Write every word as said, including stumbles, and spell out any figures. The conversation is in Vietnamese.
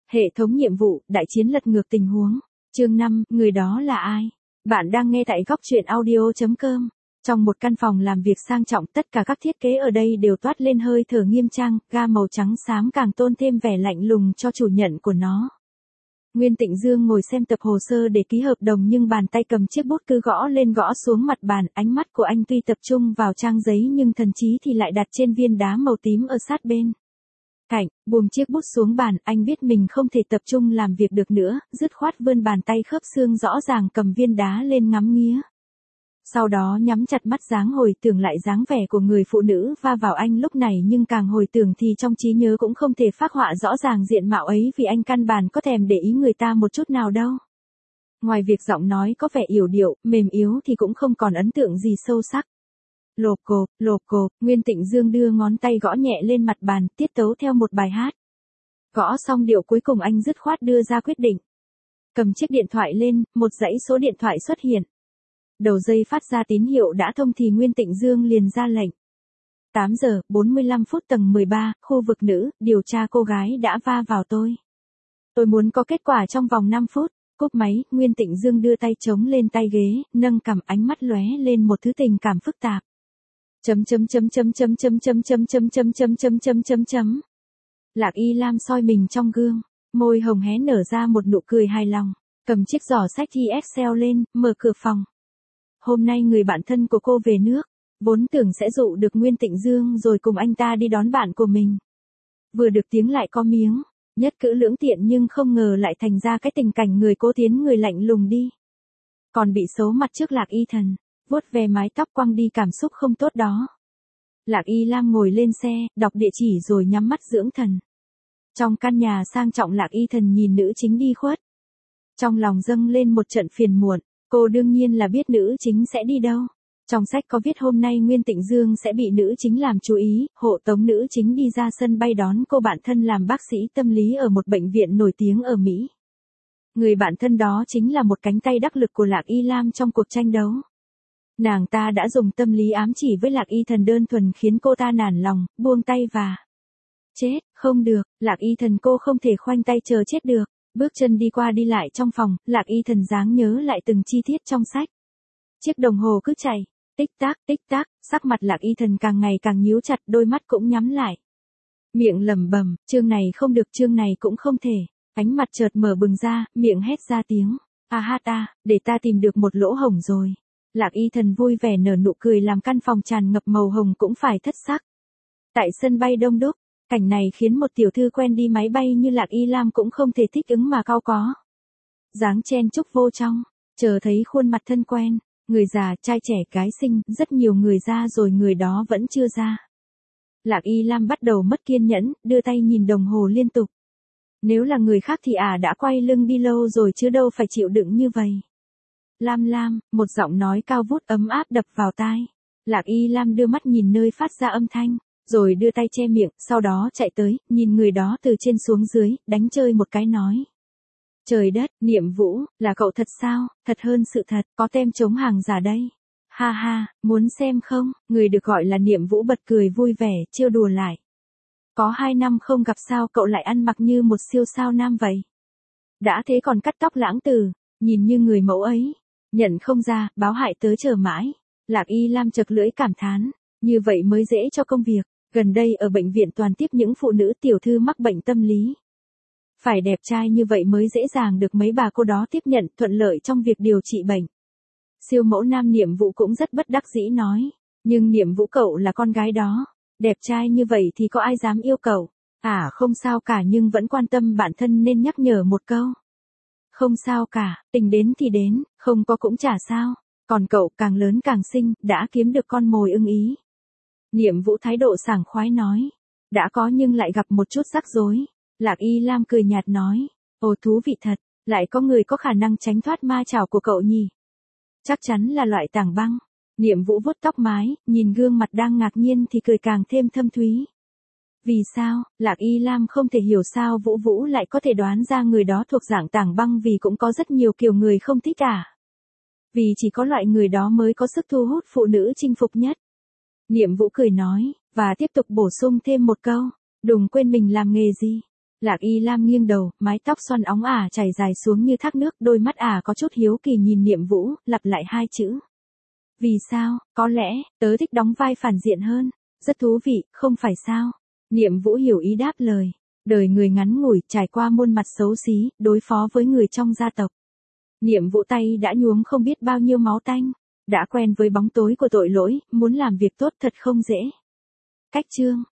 Hệ thống nhiệm vụ, đại chiến lật ngược tình huống. Chương năm, người đó là ai? Bạn đang nghe tại góc truyện audio chấm com. Trong một căn phòng làm việc sang trọng, tất cả các thiết kế ở đây đều toát lên hơi thở nghiêm trang, ga màu trắng xám càng tôn thêm vẻ lạnh lùng cho chủ nhân của nó. Nguyên Tịnh Dương ngồi xem tập hồ sơ để ký hợp đồng nhưng bàn tay cầm chiếc bút cứ gõ lên gõ xuống mặt bàn, ánh mắt của anh tuy tập trung vào trang giấy nhưng thần trí thì lại đặt trên viên đá màu tím ở sát bên cạnh, buông chiếc bút xuống bàn, anh biết mình không thể tập trung làm việc được nữa, dứt khoát vươn bàn tay khớp xương rõ ràng cầm viên đá lên ngắm nghía. Sau đó nhắm chặt mắt dáng hồi tưởng lại dáng vẻ của người phụ nữ va vào anh lúc này, nhưng càng hồi tưởng thì trong trí nhớ cũng không thể phác họa rõ ràng diện mạo ấy vì anh căn bản có thèm để ý người ta một chút nào đâu. Ngoài việc giọng nói có vẻ yểu điệu, mềm yếu thì cũng không còn ấn tượng gì sâu sắc. Lộp cộp, lộp cộp, Nguyên Tịnh Dương đưa ngón tay gõ nhẹ lên mặt bàn, tiết tấu theo một bài hát. Gõ xong điệu cuối cùng anh dứt khoát đưa ra quyết định. Cầm chiếc điện thoại lên, một dãy số điện thoại xuất hiện. Đầu dây phát ra tín hiệu đã thông thì Nguyên Tịnh Dương liền ra lệnh. tám giờ, bốn mươi lăm phút tầng mười ba, khu vực nữ, điều tra cô gái đã va vào tôi. Tôi muốn có kết quả trong vòng năm phút. Cúp máy, Nguyên Tịnh Dương đưa tay chống lên tay ghế, nâng cằm, ánh mắt lóe lên một thứ tình cảm phức tạp. Chấm chấm chấm chấm chấm chấm chấm chấm chấm chấm chấm chấm chấm chấm chấm. Lạc Y Lam soi mình trong gương, môi hồng hé nở ra một nụ cười hài lòng, cầm chiếc giỏ sách Excel lên, mở cửa phòng. Hôm nay người bạn thân của cô về nước, vốn tưởng sẽ dụ được Nguyên Tịnh Dương rồi cùng anh ta đi đón bạn của mình. Vừa được tiếng lại có miếng, nhất cử lưỡng tiện nhưng không ngờ lại thành ra cái tình cảnh người cố tiến người lạnh lùng đi. Còn bị xấu mặt trước Lạc Y Thần, vuốt về mái tóc quăng đi cảm xúc không tốt đó. Lạc Y Lam ngồi lên xe, đọc địa chỉ rồi nhắm mắt dưỡng thần. Trong căn nhà sang trọng Lạc Y Thần nhìn nữ chính đi khuất. Trong lòng dâng lên một trận phiền muộn, cô đương nhiên là biết nữ chính sẽ đi đâu. Trong sách có viết hôm nay Nguyên Tịnh Dương sẽ bị nữ chính làm chú ý, hộ tống nữ chính đi ra sân bay đón cô bạn thân làm bác sĩ tâm lý ở một bệnh viện nổi tiếng ở Mỹ. Người bạn thân đó chính là một cánh tay đắc lực của Lạc Y Lam trong cuộc tranh đấu. Nàng ta đã dùng tâm lý ám chỉ với Lạc Y Thần đơn thuần khiến cô ta nản lòng, buông tay và chết, không được, Lạc Y Thần cô không thể khoanh tay chờ chết được. Bước chân đi qua đi lại trong phòng, Lạc Y Thần dáng nhớ lại từng chi tiết trong sách. Chiếc đồng hồ cứ chạy, tích tắc, tích tắc, sắc mặt Lạc Y Thần càng ngày càng nhíu chặt, đôi mắt cũng nhắm lại. Miệng lẩm bẩm, chương này không được, chương này cũng không thể. Ánh mặt chợt mở bừng ra, miệng hét ra tiếng, a ha ta, để ta tìm được một lỗ hổng rồi. Lạc Y Thần vui vẻ nở nụ cười làm căn phòng tràn ngập màu hồng cũng phải thất sắc. Tại sân bay đông đúc, cảnh này khiến một tiểu thư quen đi máy bay như Lạc Y Lam cũng không thể thích ứng mà cau có. Dáng chen chúc vô trong, chờ thấy khuôn mặt thân quen, người già, trai trẻ, gái xinh, rất nhiều người ra rồi người đó vẫn chưa ra. Lạc Y Lam bắt đầu mất kiên nhẫn, đưa tay nhìn đồng hồ liên tục. Nếu là người khác thì à đã quay lưng đi lâu rồi chứ đâu phải chịu đựng như vậy. Lam Lam, một giọng nói cao vút ấm áp đập vào tai. Lạc Y Lam đưa mắt nhìn nơi phát ra âm thanh, rồi đưa tay che miệng, sau đó chạy tới, nhìn người đó từ trên xuống dưới, đánh chơi một cái nói. Trời đất, Niệm Vũ, là cậu thật sao, thật hơn sự thật, có tem chống hàng giả đây. Ha ha, muốn xem không, người được gọi là Niệm Vũ bật cười vui vẻ, trêu đùa lại. Có hai năm không gặp sao cậu lại ăn mặc như một siêu sao nam vậy. Đã thế còn cắt tóc lãng tử, nhìn như người mẫu ấy. Nhận không ra, báo hại tớ chờ mãi. Lạc Y Lam chật lưỡi cảm thán, như vậy mới dễ cho công việc. Gần đây ở bệnh viện toàn tiếp những phụ nữ tiểu thư mắc bệnh tâm lý. Phải đẹp trai như vậy mới dễ dàng được mấy bà cô đó tiếp nhận, thuận lợi trong việc điều trị bệnh. Siêu mẫu nam Niệm Vũ cũng rất bất đắc dĩ nói, nhưng Niệm Vũ cậu là con gái đó, đẹp trai như vậy thì có ai dám yêu cậu. À không sao cả, nhưng vẫn quan tâm bản thân nên nhắc nhở một câu. Không sao cả, tình đến thì đến, không có cũng chả sao, còn cậu càng lớn càng xinh, đã kiếm được con mồi ưng ý. Niệm Vũ thái độ sảng khoái nói, đã có nhưng lại gặp một chút rắc rối. Lạc Y Lam cười nhạt nói, ồ thú vị thật, lại có người có khả năng tránh thoát ma chảo của cậu nhỉ. Chắc chắn là loại tảng băng. Niệm Vũ vuốt tóc mái, nhìn gương mặt đang ngạc nhiên thì cười càng thêm thâm thúy. Vì sao, Lạc Y Lam không thể hiểu sao Vũ Vũ lại có thể đoán ra người đó thuộc dạng tảng băng vì cũng có rất nhiều kiểu người không thích à. Vì chỉ có loại người đó mới có sức thu hút phụ nữ chinh phục nhất. Niệm Vũ cười nói, và tiếp tục bổ sung thêm một câu, đừng quên mình làm nghề gì. Lạc Y Lam nghiêng đầu, mái tóc xoăn óng ả chảy dài xuống như thác nước, đôi mắt ả có chút hiếu kỳ nhìn Niệm Vũ, lặp lại hai chữ. Vì sao, có lẽ, tớ thích đóng vai phản diện hơn. Rất thú vị, không phải sao? Niệm Vũ hiểu ý đáp lời. Đời người ngắn ngủi, trải qua muôn mặt xấu xí, đối phó với người trong gia tộc. Niệm Vũ tay đã nhuốm không biết bao nhiêu máu tanh. Đã quen với bóng tối của tội lỗi, muốn làm việc tốt thật không dễ. Cách chương